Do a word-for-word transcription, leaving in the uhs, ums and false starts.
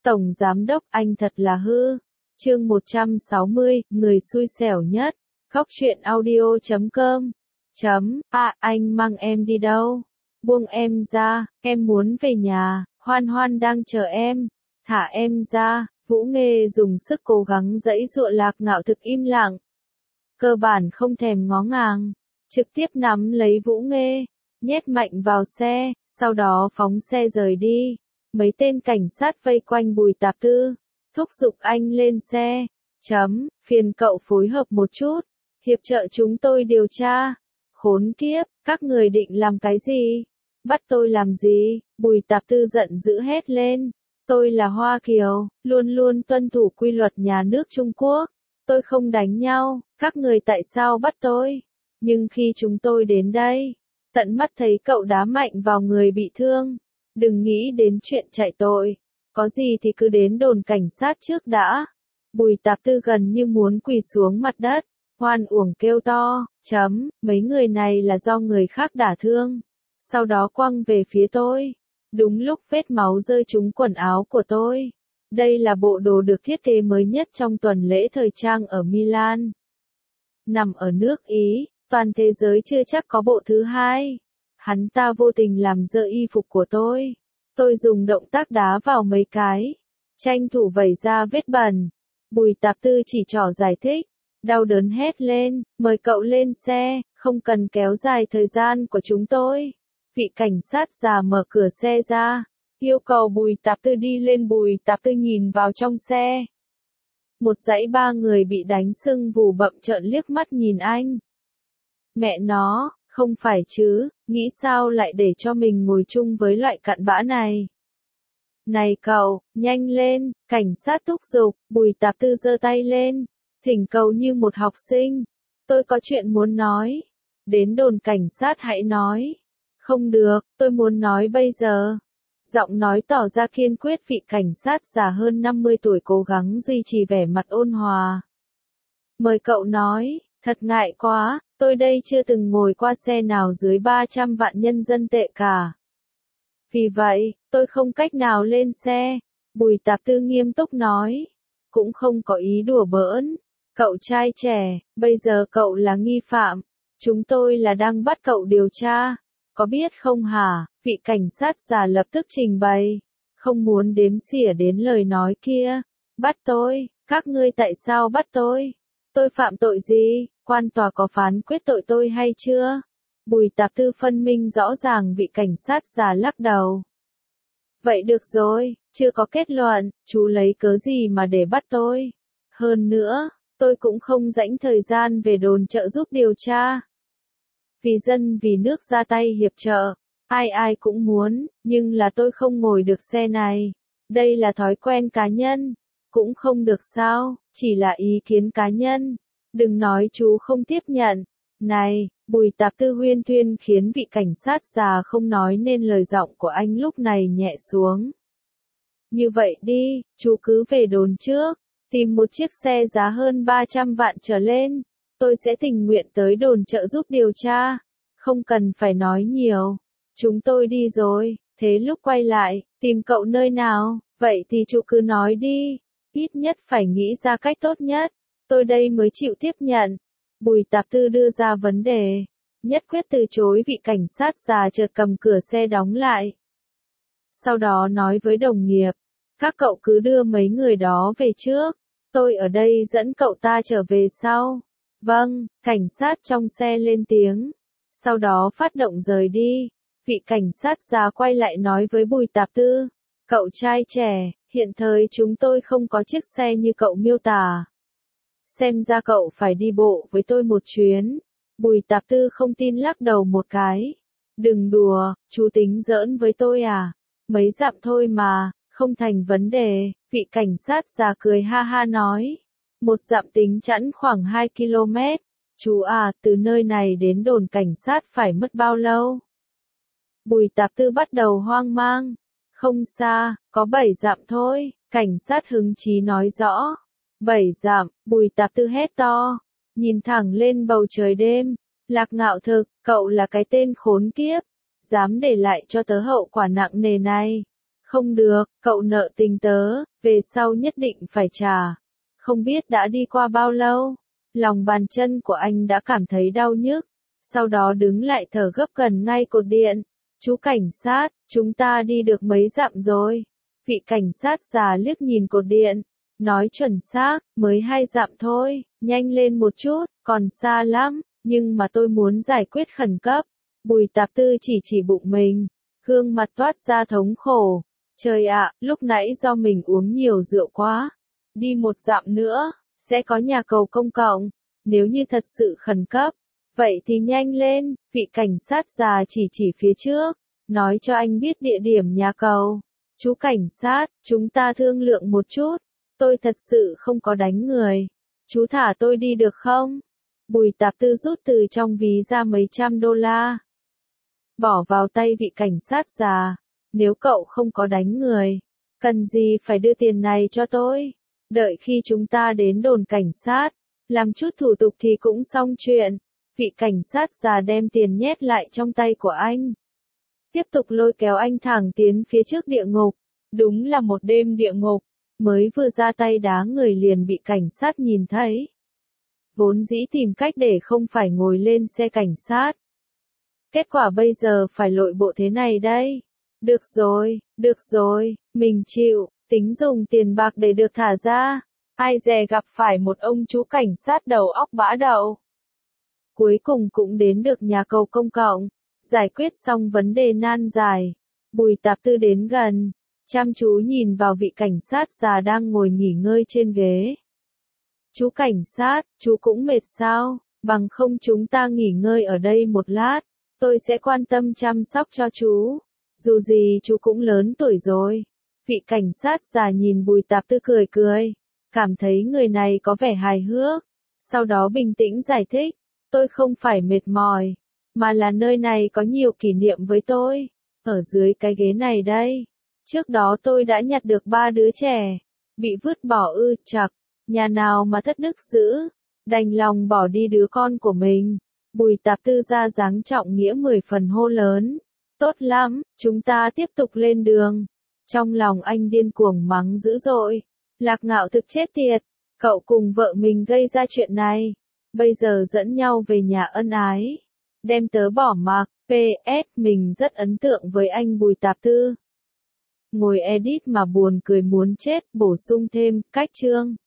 Tổng Giám Đốc anh thật là hư. Chương một trăm sáu mươi, người xui xẻo nhất. Góc truyện audio chấm com. Chấm, à, anh mang em đi đâu? Buông em ra, em muốn về nhà, Hoan Hoan đang chờ em. Thả em ra, Vũ Nghê dùng sức cố gắng giãy giụa. Lạc Ngạo thực im lặng. Cơ bản không thèm ngó ngàng, trực tiếp nắm lấy Vũ Nghê, nhét mạnh vào xe, sau đó phóng xe rời đi. Mấy tên cảnh sát vây quanh Bùi Tạp Tư, thúc giục anh lên xe. Chấm, phiền cậu phối hợp một chút, hiệp trợ chúng tôi điều tra. Khốn kiếp, các người định làm cái gì? Bắt tôi làm gì? Bùi Tạp Tư giận dữ hét lên. Tôi là Hoa Kiều, luôn luôn tuân thủ quy luật nhà nước Trung Quốc. Tôi không đánh nhau, các người tại sao bắt tôi? Nhưng khi chúng tôi đến đây, tận mắt thấy cậu đá mạnh vào người bị thương. Đừng nghĩ đến chuyện chạy tội, có gì thì cứ đến đồn cảnh sát trước đã. Bùi Tạp Tư gần như muốn quỳ xuống mặt đất, hoan uổng kêu to, chấm, mấy người này là do người khác đả thương, sau đó quăng về phía tôi. Đúng lúc vết máu rơi trúng quần áo của tôi. Đây là bộ đồ được thiết kế mới nhất trong tuần lễ thời trang ở Milan. Nằm ở nước Ý, toàn thế giới chưa chắc có bộ thứ hai. Hắn ta vô tình làm dơ y phục của tôi. Tôi dùng động tác đá vào mấy cái, tranh thủ vẩy ra vết bẩn. Bùi Tạp Tư chỉ trỏ giải thích, đau đớn hét lên, mời cậu lên xe, không cần kéo dài thời gian của chúng tôi. Vị cảnh sát già mở cửa xe ra, yêu cầu Bùi Tạp Tư đi lên. Bùi Tạp Tư nhìn vào trong xe. Một dãy ba người bị đánh sưng vù bậm trợn liếc mắt nhìn anh. Mẹ nó, không phải chứ, nghĩ sao lại để cho mình ngồi chung với loại cặn bã này. Này cậu, nhanh lên, cảnh sát thúc giục. Bùi Tạp Tư giơ tay lên, thỉnh cầu như một học sinh. Tôi có chuyện muốn nói. Đến đồn cảnh sát hãy nói. Không được, tôi muốn nói bây giờ. Giọng nói tỏ ra kiên quyết. Vị cảnh sát già hơn năm mươi tuổi cố gắng duy trì vẻ mặt ôn hòa. Mời cậu nói, thật ngại quá, tôi đây chưa từng ngồi qua xe nào dưới ba trăm vạn nhân dân tệ cả. Vì vậy, tôi không cách nào lên xe. Bùi Tạp Tư nghiêm túc nói. Cũng không có ý đùa bỡn. Cậu trai trẻ, bây giờ cậu là nghi phạm. Chúng tôi là đang bắt cậu điều tra. Có biết không hả? Vị cảnh sát già lập tức trình bày. Không muốn đếm xỉa đến lời nói kia. Bắt tôi, các ngươi tại sao bắt tôi? Tôi phạm tội gì? Quan tòa có phán quyết tội tôi hay chưa? Bùi Tạp Tư phân minh rõ ràng. Vị cảnh sát già lắc đầu. Vậy được rồi, chưa có kết luận, chú lấy cớ gì mà để bắt tôi? Hơn nữa, tôi cũng không rảnh thời gian về đồn trợ giúp điều tra. Vì dân vì nước ra tay hiệp trợ, ai ai cũng muốn, nhưng là tôi không ngồi được xe này. Đây là thói quen cá nhân. Cũng không được sao, chỉ là ý kiến cá nhân. Đừng nói chú không tiếp nhận. Này, Bùi Tạp Tư huyên thuyên khiến vị cảnh sát già không nói nên lời. Giọng của anh lúc này nhẹ xuống. Như vậy đi, chú cứ về đồn trước, tìm một chiếc xe giá hơn ba trăm vạn trở lên. Tôi sẽ tình nguyện tới đồn trợ giúp điều tra. Không cần phải nói nhiều. Chúng tôi đi rồi, thế lúc quay lại, tìm cậu nơi nào? Vậy thì chú cứ nói đi. Ít nhất phải nghĩ ra cách tốt nhất. Tôi đây mới chịu tiếp nhận. Bùi Tạp Tư đưa ra vấn đề. Nhất quyết từ chối. Vị cảnh sát già chợt cầm cửa xe đóng lại. Sau đó nói với đồng nghiệp. Các cậu cứ đưa mấy người đó về trước. Tôi ở đây dẫn cậu ta trở về sau. Vâng, cảnh sát trong xe lên tiếng. Sau đó phát động rời đi. Vị cảnh sát già quay lại nói với Bùi Tạp Tư. Cậu trai trẻ, hiện thời chúng tôi không có chiếc xe như cậu miêu tả. Xem ra cậu phải đi bộ với tôi một chuyến. Bùi Tạp Tư không tin lắc đầu một cái. Đừng đùa, chú tính giỡn với tôi à? Mấy dặm thôi mà, không thành vấn đề. Vị cảnh sát già cười ha ha nói. Một dặm tính chẵn khoảng hai ki lô mét. Chú à, từ nơi này đến đồn cảnh sát phải mất bao lâu? Bùi Tạp Tư bắt đầu hoang mang. Không xa, có bảy dặm thôi. Cảnh sát hứng chí nói rõ. Bảy dặm, Bùi Tạp Tư hét to. Nhìn thẳng lên bầu trời đêm. Lạc Ngạo thực, cậu là cái tên khốn kiếp. Dám để lại cho tớ hậu quả nặng nề này. Không được, cậu nợ tình tớ, về sau nhất định phải trả. Không biết đã đi qua bao lâu, lòng bàn chân của anh đã cảm thấy đau nhức, sau đó đứng lại thở gấp gần ngay cột điện. Chú cảnh sát, chúng ta đi được mấy dặm rồi? Vị cảnh sát già liếc nhìn cột điện, nói chuẩn xác, mới hai dặm thôi, nhanh lên một chút, còn xa lắm, nhưng mà tôi muốn giải quyết khẩn cấp. Bùi Tạp Tư chỉ chỉ bụng mình, gương mặt toát ra thống khổ. Trời ạ, lúc nãy do mình uống nhiều rượu quá. Đi một dặm nữa, sẽ có nhà cầu công cộng. Nếu như thật sự khẩn cấp, vậy thì nhanh lên, vị cảnh sát già chỉ chỉ phía trước, nói cho anh biết địa điểm nhà cầu. Chú cảnh sát, chúng ta thương lượng một chút, tôi thật sự không có đánh người. Chú thả tôi đi được không? Bùi Tạp Tư rút từ trong ví ra mấy trăm đô la. Bỏ vào tay vị cảnh sát già. Nếu cậu không có đánh người, cần gì phải đưa tiền này cho tôi? Đợi khi chúng ta đến đồn cảnh sát, làm chút thủ tục thì cũng xong chuyện. Vị cảnh sát già đem tiền nhét lại trong tay của anh. Tiếp tục lôi kéo anh thẳng tiến phía trước địa ngục. Đúng là một đêm địa ngục, mới vừa ra tay đá người liền bị cảnh sát nhìn thấy. Vốn dĩ tìm cách để không phải ngồi lên xe cảnh sát. Kết quả bây giờ phải lội bộ thế này đây. Được rồi, được rồi, mình chịu, tính dùng tiền bạc để được thả ra. Ai dè gặp phải một ông chú cảnh sát đầu óc bã đậu. Cuối cùng cũng đến được nhà cầu công cộng, giải quyết xong vấn đề nan giải. Bùi Tạp Tư đến gần, chăm chú nhìn vào vị cảnh sát già đang ngồi nghỉ ngơi trên ghế. Chú cảnh sát, chú cũng mệt sao? Bằng không chúng ta nghỉ ngơi ở đây một lát, tôi sẽ quan tâm chăm sóc cho chú. Dù gì chú cũng lớn tuổi rồi. Vị cảnh sát già nhìn Bùi Tạp Tư cười cười, cảm thấy người này có vẻ hài hước. Sau đó bình tĩnh giải thích, tôi không phải mệt mỏi, mà là nơi này có nhiều kỷ niệm với tôi. Ở dưới cái ghế này đây, trước đó tôi đã nhặt được ba đứa trẻ, bị vứt bỏ ư chặc, nhà nào mà thất đức dữ, đành lòng bỏ đi đứa con của mình. Bùi Tạp Tư ra dáng trọng nghĩa mười phần hô lớn. Tốt lắm, chúng ta tiếp tục lên đường. Trong lòng anh điên cuồng mắng dữ dội. Lạc Ngạo thực chết tiệt, cậu cùng vợ mình gây ra chuyện này. Bây giờ dẫn nhau về nhà ân ái. Đem tớ bỏ mặc, pê ét mình rất ấn tượng với anh Bùi Tạp Tư. Ngồi edit mà buồn cười muốn chết, bổ sung thêm, cách chương.